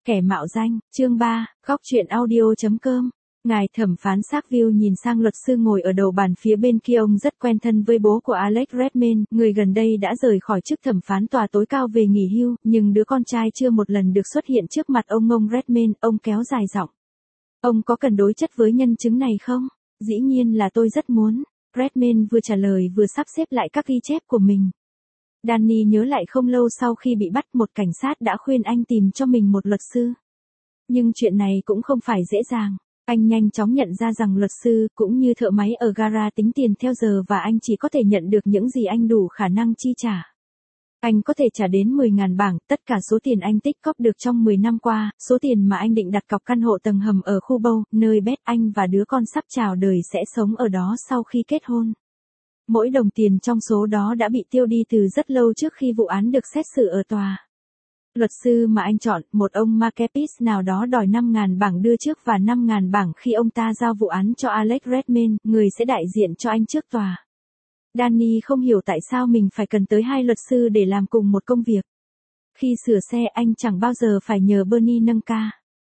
Kẻ mạo danh, chương 3, góc truyện audio.com. Ngài thẩm phán Sackville nhìn sang luật sư ngồi ở đầu bàn phía bên kia. Ông rất quen thân với bố của Alex Redmayne, người gần đây đã rời khỏi chức thẩm phán tòa tối cao về nghỉ hưu, nhưng đứa con trai chưa một lần được xuất hiện trước mặt ông Redmayne. Ông kéo dài giọng. Ông có cần đối chất với nhân chứng này không? Dĩ nhiên là tôi rất muốn. Redmayne vừa trả lời vừa sắp xếp lại các ghi chép của mình. Danny nhớ lại không lâu sau khi bị bắt, một cảnh sát đã khuyên anh tìm cho mình một luật sư. Nhưng chuyện này cũng không phải dễ dàng. Anh nhanh chóng nhận ra rằng luật sư, cũng như thợ máy ở gara, tính tiền theo giờ và anh chỉ có thể nhận được những gì anh đủ khả năng chi trả. Anh có thể trả đến 10.000 bảng, tất cả số tiền anh tích cóp được trong 10 năm qua, số tiền mà anh định đặt cọc căn hộ tầng hầm ở khu Bow, nơi Beth, anh và đứa con sắp chào đời sẽ sống ở đó sau khi kết hôn. Mỗi đồng tiền trong số đó đã bị tiêu đi từ rất lâu trước khi vụ án được xét xử ở tòa. Luật sư mà anh chọn, một ông Markepis nào đó, đòi 5.000 bảng đưa trước và 5.000 bảng khi ông ta giao vụ án cho Alex Redmayne, người sẽ đại diện cho anh trước tòa. Danny không hiểu tại sao mình phải cần tới 2 luật sư để làm cùng một công việc. Khi sửa xe, anh chẳng bao giờ phải nhờ Bernie nâng ca.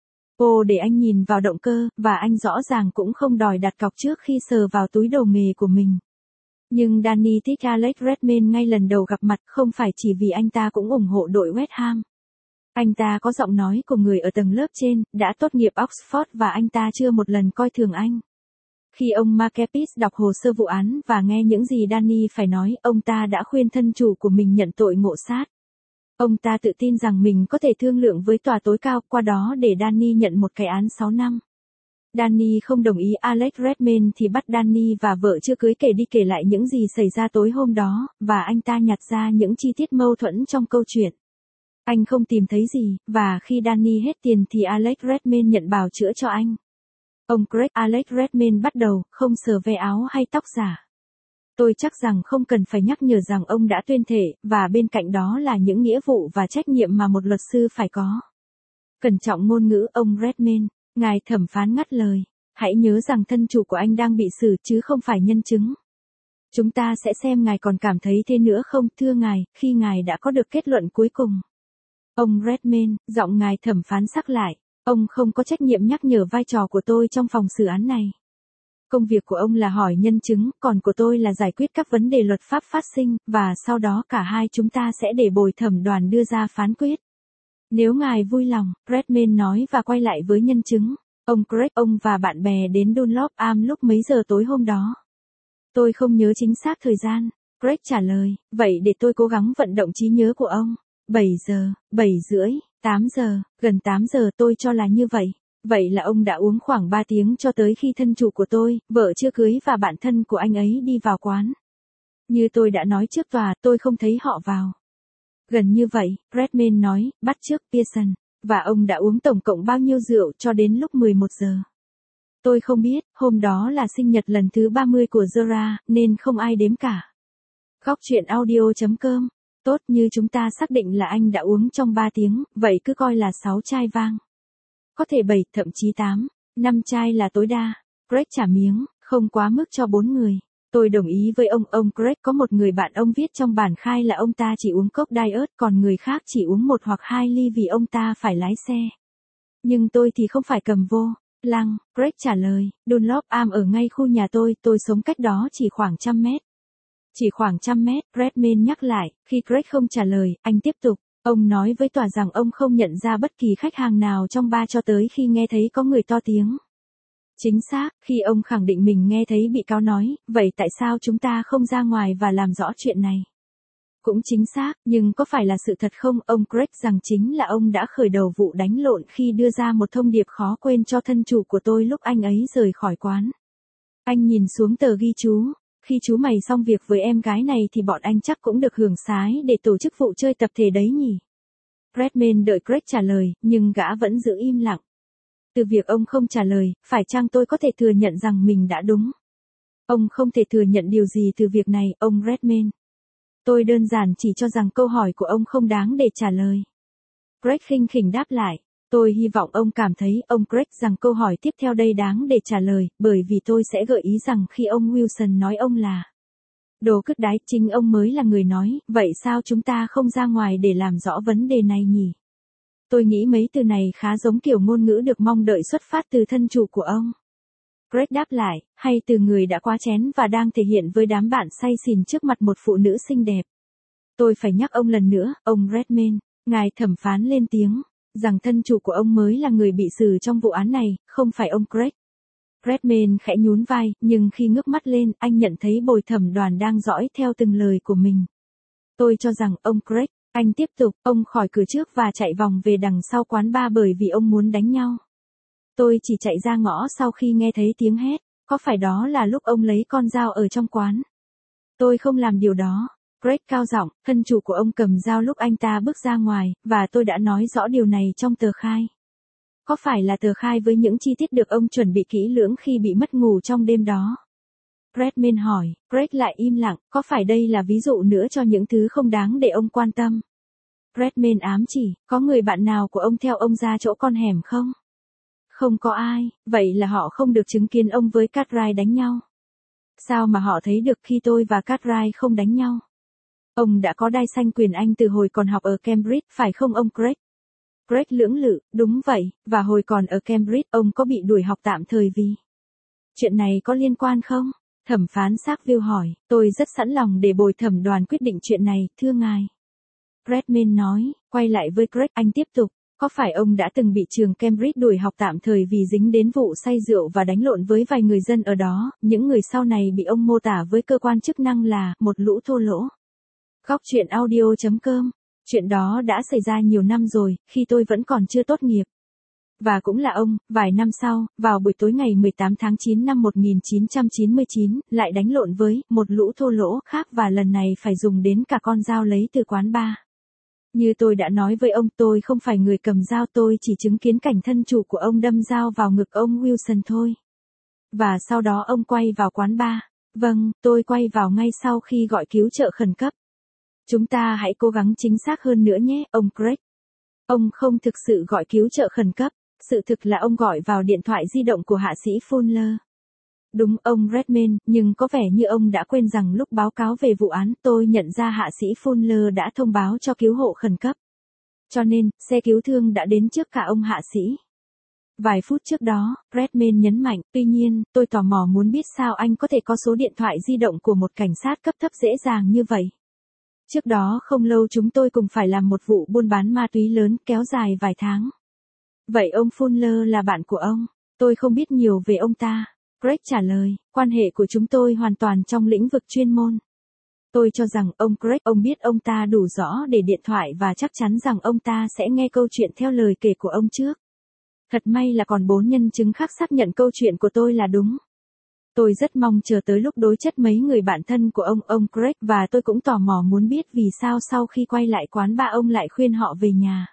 Để anh nhìn vào động cơ, và anh rõ ràng cũng không đòi đặt cọc trước khi sờ vào túi đồ nghề của mình. Nhưng Danny thích Alex Redmayne ngay lần đầu gặp mặt, không phải chỉ vì anh ta cũng ủng hộ đội West Ham. Anh ta có giọng nói của người ở tầng lớp trên, đã tốt nghiệp Oxford và anh ta chưa một lần coi thường anh. Khi ông Markepis đọc hồ sơ vụ án và nghe những gì Danny phải nói, ông ta đã khuyên thân chủ của mình nhận tội ngộ sát. Ông ta tự tin rằng mình có thể thương lượng với tòa tối cao, qua đó để Danny nhận một cái án 6 năm. Danny không đồng ý. Alex Redmayne thì bắt Danny và vợ chưa cưới kể lại những gì xảy ra tối hôm đó, và anh ta nhặt ra những chi tiết mâu thuẫn trong câu chuyện. Anh không tìm thấy gì, và khi Danny hết tiền thì Alex Redmayne nhận bào chữa cho anh. Ông Craig, Alex Redmayne bắt đầu, không sờ ve áo hay tóc giả. Tôi chắc rằng không cần phải nhắc nhở rằng ông đã tuyên thệ, và bên cạnh đó là những nghĩa vụ và trách nhiệm mà một luật sư phải có. Cẩn trọng ngôn ngữ, ông Redmayne. Ngài thẩm phán ngắt lời. Hãy nhớ rằng thân chủ của anh đang bị xử chứ không phải nhân chứng. Chúng ta sẽ xem ngài còn cảm thấy thế nữa không, thưa ngài, khi ngài đã có được kết luận cuối cùng. Ông Redmayne, giọng ngài thẩm phán sắc lại. Ông không có trách nhiệm nhắc nhở vai trò của tôi trong phòng xử án này. Công việc của ông là hỏi nhân chứng, còn của tôi là giải quyết các vấn đề luật pháp phát sinh, và sau đó cả hai chúng ta sẽ để bồi thẩm đoàn đưa ra phán quyết. Nếu ngài vui lòng, Redmayne nói và quay lại với nhân chứng. Ông Craig, ông và bạn bè đến Dunlop Arm lúc mấy giờ tối hôm đó? Tôi không nhớ chính xác thời gian. Craig trả lời, vậy để tôi cố gắng vận động trí nhớ của ông. 7 giờ, 7 rưỡi, 8 giờ, gần 8 giờ, tôi cho là như vậy. Vậy là ông đã uống khoảng 3 tiếng cho tới khi thân chủ của tôi, vợ chưa cưới và bạn thân của anh ấy đi vào quán. Như tôi đã nói trước tòa, tôi không thấy họ vào. Gần như vậy, Redmayne nói, bắt chước Pearson. Và ông đã uống tổng cộng bao nhiêu rượu cho đến lúc 11 giờ? Tôi không biết, hôm đó là sinh nhật lần thứ 30 của Zora, nên không ai đếm cả. Góc truyện audio.com. Tốt, như chúng ta xác định là anh đã uống trong 3 tiếng, vậy cứ coi là 6 chai vang. Có thể 7, thậm chí 8, 5 chai là tối đa. Craig trả miếng, không quá mức cho 4 người. Tôi đồng ý với ông Craig có một người bạn ông viết trong bản khai là ông ta chỉ uống cốc diet, còn người khác chỉ uống 1 hoặc 2 ly vì ông ta phải lái xe. Nhưng tôi thì không phải cầm vô lăng, Craig trả lời. Dunlop Arm ở ngay khu nhà tôi sống cách đó chỉ khoảng 100 mét. Chỉ khoảng 100 mét, Redmayne nhắc lại. Khi Craig không trả lời, anh tiếp tục. Ông nói với tòa rằng ông không nhận ra bất kỳ khách hàng nào trong bar cho tới khi nghe thấy có người to tiếng. Chính xác, khi ông khẳng định mình nghe thấy bị cáo nói, vậy tại sao chúng ta không ra ngoài và làm rõ chuyện này? Cũng chính xác, nhưng có phải là sự thật không, ông Craig, rằng chính là ông đã khởi đầu vụ đánh lộn khi đưa ra một thông điệp khó quên cho thân chủ của tôi lúc anh ấy rời khỏi quán. Anh nhìn xuống tờ ghi chú. Khi chú mày xong việc với em gái này thì bọn anh chắc cũng được hưởng sái để tổ chức vụ chơi tập thể đấy nhỉ? Redmayne đợi Craig trả lời, nhưng gã vẫn giữ im lặng. Từ việc ông không trả lời, phải chăng tôi có thể thừa nhận rằng mình đã đúng? Ông không thể thừa nhận điều gì từ việc này, ông Redmayne. Tôi đơn giản chỉ cho rằng câu hỏi của ông không đáng để trả lời. Craig khinh khỉnh đáp lại. Tôi hy vọng ông cảm thấy, ông Craig, rằng câu hỏi tiếp theo đây đáng để trả lời, bởi vì tôi sẽ gợi ý rằng khi ông Wilson nói ông là đồ cứt đái, chính ông mới là người nói, vậy sao chúng ta không ra ngoài để làm rõ vấn đề này nhỉ? Tôi nghĩ mấy từ này khá giống kiểu ngôn ngữ được mong đợi xuất phát từ thân chủ của ông. Greg đáp lại, hay từ người đã quá chén và đang thể hiện với đám bạn say xỉn trước mặt một phụ nữ xinh đẹp. Tôi phải nhắc ông lần nữa, ông Redmayne, ngài thẩm phán lên tiếng, rằng thân chủ của ông mới là người bị xử trong vụ án này, không phải ông Greg. Redmayne khẽ nhún vai, nhưng khi ngước mắt lên, anh nhận thấy bồi thẩm đoàn đang dõi theo từng lời của mình. Tôi cho rằng ông Greg, anh tiếp tục, ông khỏi cửa trước và chạy vòng về đằng sau quán bar bởi vì ông muốn đánh nhau. Tôi chỉ chạy ra ngõ sau khi nghe thấy tiếng hét, có phải đó là lúc ông lấy con dao ở trong quán? Tôi không làm điều đó. Greg cao giọng, thân chủ của ông cầm dao lúc anh ta bước ra ngoài, và tôi đã nói rõ điều này trong tờ khai. Có phải là tờ khai với những chi tiết được ông chuẩn bị kỹ lưỡng khi bị mất ngủ trong đêm đó? Redmayne hỏi, Greg lại im lặng, có phải đây là ví dụ nữa cho những thứ không đáng để ông quan tâm? Redmayne ám chỉ, có người bạn nào của ông theo ông ra chỗ con hẻm không? Không có ai, vậy là họ không được chứng kiến ông với Cartwright đánh nhau. Sao mà họ thấy được khi tôi và Cartwright không đánh nhau? Ông đã có đai xanh quyền Anh từ hồi còn học ở Cambridge, phải không ông Greg? Greg lưỡng lự, đúng vậy, và hồi còn ở Cambridge, ông có bị đuổi học tạm thời vì... Chuyện này có liên quan không? Thẩm phán Sackville hỏi, tôi rất sẵn lòng để bồi thẩm đoàn quyết định chuyện này, thưa ngài. Redmayne nói, quay lại với Greg, anh tiếp tục. Có phải ông đã từng bị trường Cambridge đuổi học tạm thời vì dính đến vụ say rượu và đánh lộn với vài người dân ở đó, những người sau này bị ông mô tả với cơ quan chức năng là một lũ thô lỗ? Góc truyện audio.com. Chuyện đó đã xảy ra nhiều năm rồi, khi tôi vẫn còn chưa tốt nghiệp. Và cũng là ông, vài năm sau, vào buổi tối ngày 18 tháng 9 năm 1999, lại đánh lộn với một lũ thô lỗ khác và lần này phải dùng đến cả con dao lấy từ quán bar. Như tôi đã nói với ông, tôi không phải người cầm dao, tôi chỉ chứng kiến cảnh thân chủ của ông đâm dao vào ngực ông Wilson thôi. Và sau đó ông quay vào quán bar. Vâng, tôi quay vào ngay sau khi gọi cứu trợ khẩn cấp. Chúng ta hãy cố gắng chính xác hơn nữa nhé, ông Greg. Ông không thực sự gọi cứu trợ khẩn cấp, sự thực là ông gọi vào điện thoại di động của hạ sĩ Fuller. Đúng ông Redmayne, nhưng có vẻ như ông đã quên rằng lúc báo cáo về vụ án tôi nhận ra hạ sĩ Fuller đã thông báo cho cứu hộ khẩn cấp. Cho nên, xe cứu thương đã đến trước cả ông hạ sĩ. Vài phút trước đó, Redmayne nhấn mạnh, tuy nhiên, tôi tò mò muốn biết sao anh có thể có số điện thoại di động của một cảnh sát cấp thấp dễ dàng như vậy. Trước đó không lâu chúng tôi cùng phải làm một vụ buôn bán ma túy lớn kéo dài vài tháng. Vậy ông Fuller là bạn của ông? Tôi không biết nhiều về ông ta. Greg trả lời, quan hệ của chúng tôi hoàn toàn trong lĩnh vực chuyên môn. Tôi cho rằng ông Greg, ông biết ông ta đủ rõ để điện thoại và chắc chắn rằng ông ta sẽ nghe câu chuyện theo lời kể của ông trước. Thật may là còn 4 nhân chứng khác xác nhận câu chuyện của tôi là đúng. Tôi rất mong chờ tới lúc đối chất mấy người bạn thân của ông Greg, và tôi cũng tò mò muốn biết vì sao sau khi quay lại quán bar ông lại khuyên họ về nhà.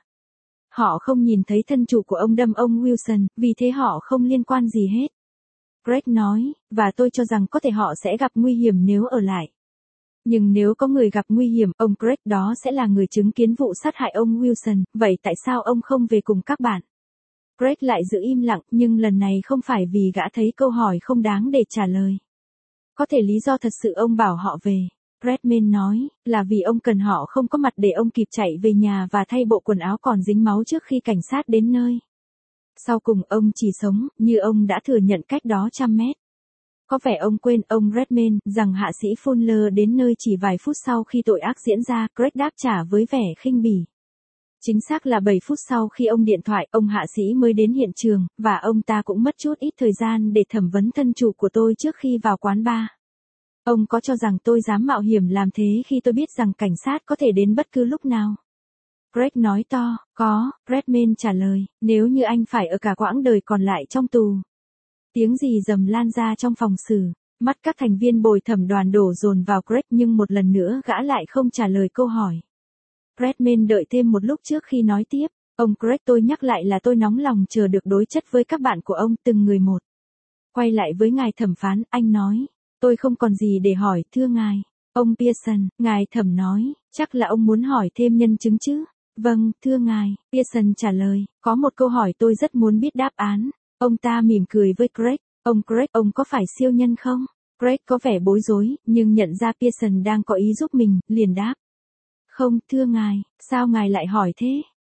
Họ không nhìn thấy thân chủ của ông đâm ông Wilson, vì thế họ không liên quan gì hết. Greg nói, và tôi cho rằng có thể họ sẽ gặp nguy hiểm nếu ở lại. Nhưng nếu có người gặp nguy hiểm, ông Greg, đó sẽ là người chứng kiến vụ sát hại ông Wilson, vậy tại sao ông không về cùng các bạn? Greg lại giữ im lặng, nhưng lần này không phải vì gã thấy câu hỏi không đáng để trả lời. Có thể lý do thật sự ông bảo họ về, Redmayne nói, là vì ông cần họ không có mặt để ông kịp chạy về nhà và thay bộ quần áo còn dính máu trước khi cảnh sát đến nơi. Sau cùng ông chỉ sống, như ông đã thừa nhận cách đó 100 mét. Có vẻ ông quên, ông Redmayne, rằng hạ sĩ Fuller đến nơi chỉ vài phút sau khi tội ác diễn ra, Greg đáp trả với vẻ khinh bỉ. Chính xác là 7 phút sau khi ông điện thoại, ông hạ sĩ mới đến hiện trường, và ông ta cũng mất chút ít thời gian để thẩm vấn thân chủ của tôi trước khi vào quán bar. Ông có cho rằng tôi dám mạo hiểm làm thế khi tôi biết rằng cảnh sát có thể đến bất cứ lúc nào? Greg nói to, có, Redmayne trả lời, nếu như anh phải ở cả quãng đời còn lại trong tù. Tiếng rì rầm lan ra trong phòng xử, mắt các thành viên bồi thẩm đoàn đổ dồn vào Greg, nhưng một lần nữa gã lại không trả lời câu hỏi. Redmayne đợi thêm một lúc trước khi nói tiếp, ông Greg, tôi nhắc lại là tôi nóng lòng chờ được đối chất với các bạn của ông từng người một. Quay lại với ngài thẩm phán, anh nói, tôi không còn gì để hỏi, thưa ngài. Ông Pearson, ngài thẩm nói, chắc là ông muốn hỏi thêm nhân chứng chứ? Vâng, thưa ngài, Pearson trả lời, có một câu hỏi tôi rất muốn biết đáp án. Ông ta mỉm cười với Greg, ông Greg, ông có phải siêu nhân không? Greg có vẻ bối rối, nhưng nhận ra Pearson đang có ý giúp mình, liền đáp. Không, thưa ngài, sao ngài lại hỏi thế?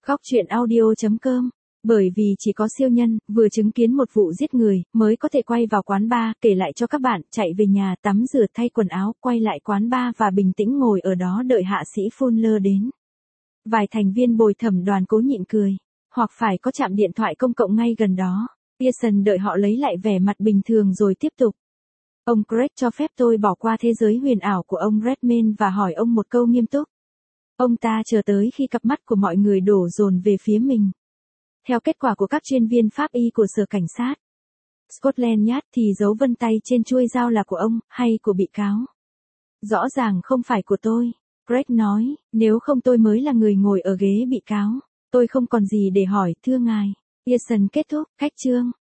Góc truyện audio.com. Bởi vì chỉ có siêu nhân, vừa chứng kiến một vụ giết người, mới có thể quay vào quán bar, kể lại cho các bạn, chạy về nhà, tắm rửa thay quần áo, quay lại quán bar và bình tĩnh ngồi ở đó đợi hạ sĩ Fuller đến. Vài thành viên bồi thẩm đoàn cố nhịn cười. Hoặc phải có trạm điện thoại công cộng ngay gần đó. Pearson đợi họ lấy lại vẻ mặt bình thường rồi tiếp tục. Ông Craig cho phép tôi bỏ qua thế giới huyền ảo của ông Redmayne và hỏi ông một câu nghiêm túc. Ông ta chờ tới khi cặp mắt của mọi người đổ dồn về phía mình. Theo kết quả của các chuyên viên pháp y của sở cảnh sát Scotland Yard thì dấu vân tay trên chuôi dao là của ông, hay của bị cáo? Rõ ràng không phải của tôi. Craig nói, nếu không tôi mới là người ngồi ở ghế bị cáo. Tôi không còn gì để hỏi, thưa ngài. Pearson kết thúc, khách chương.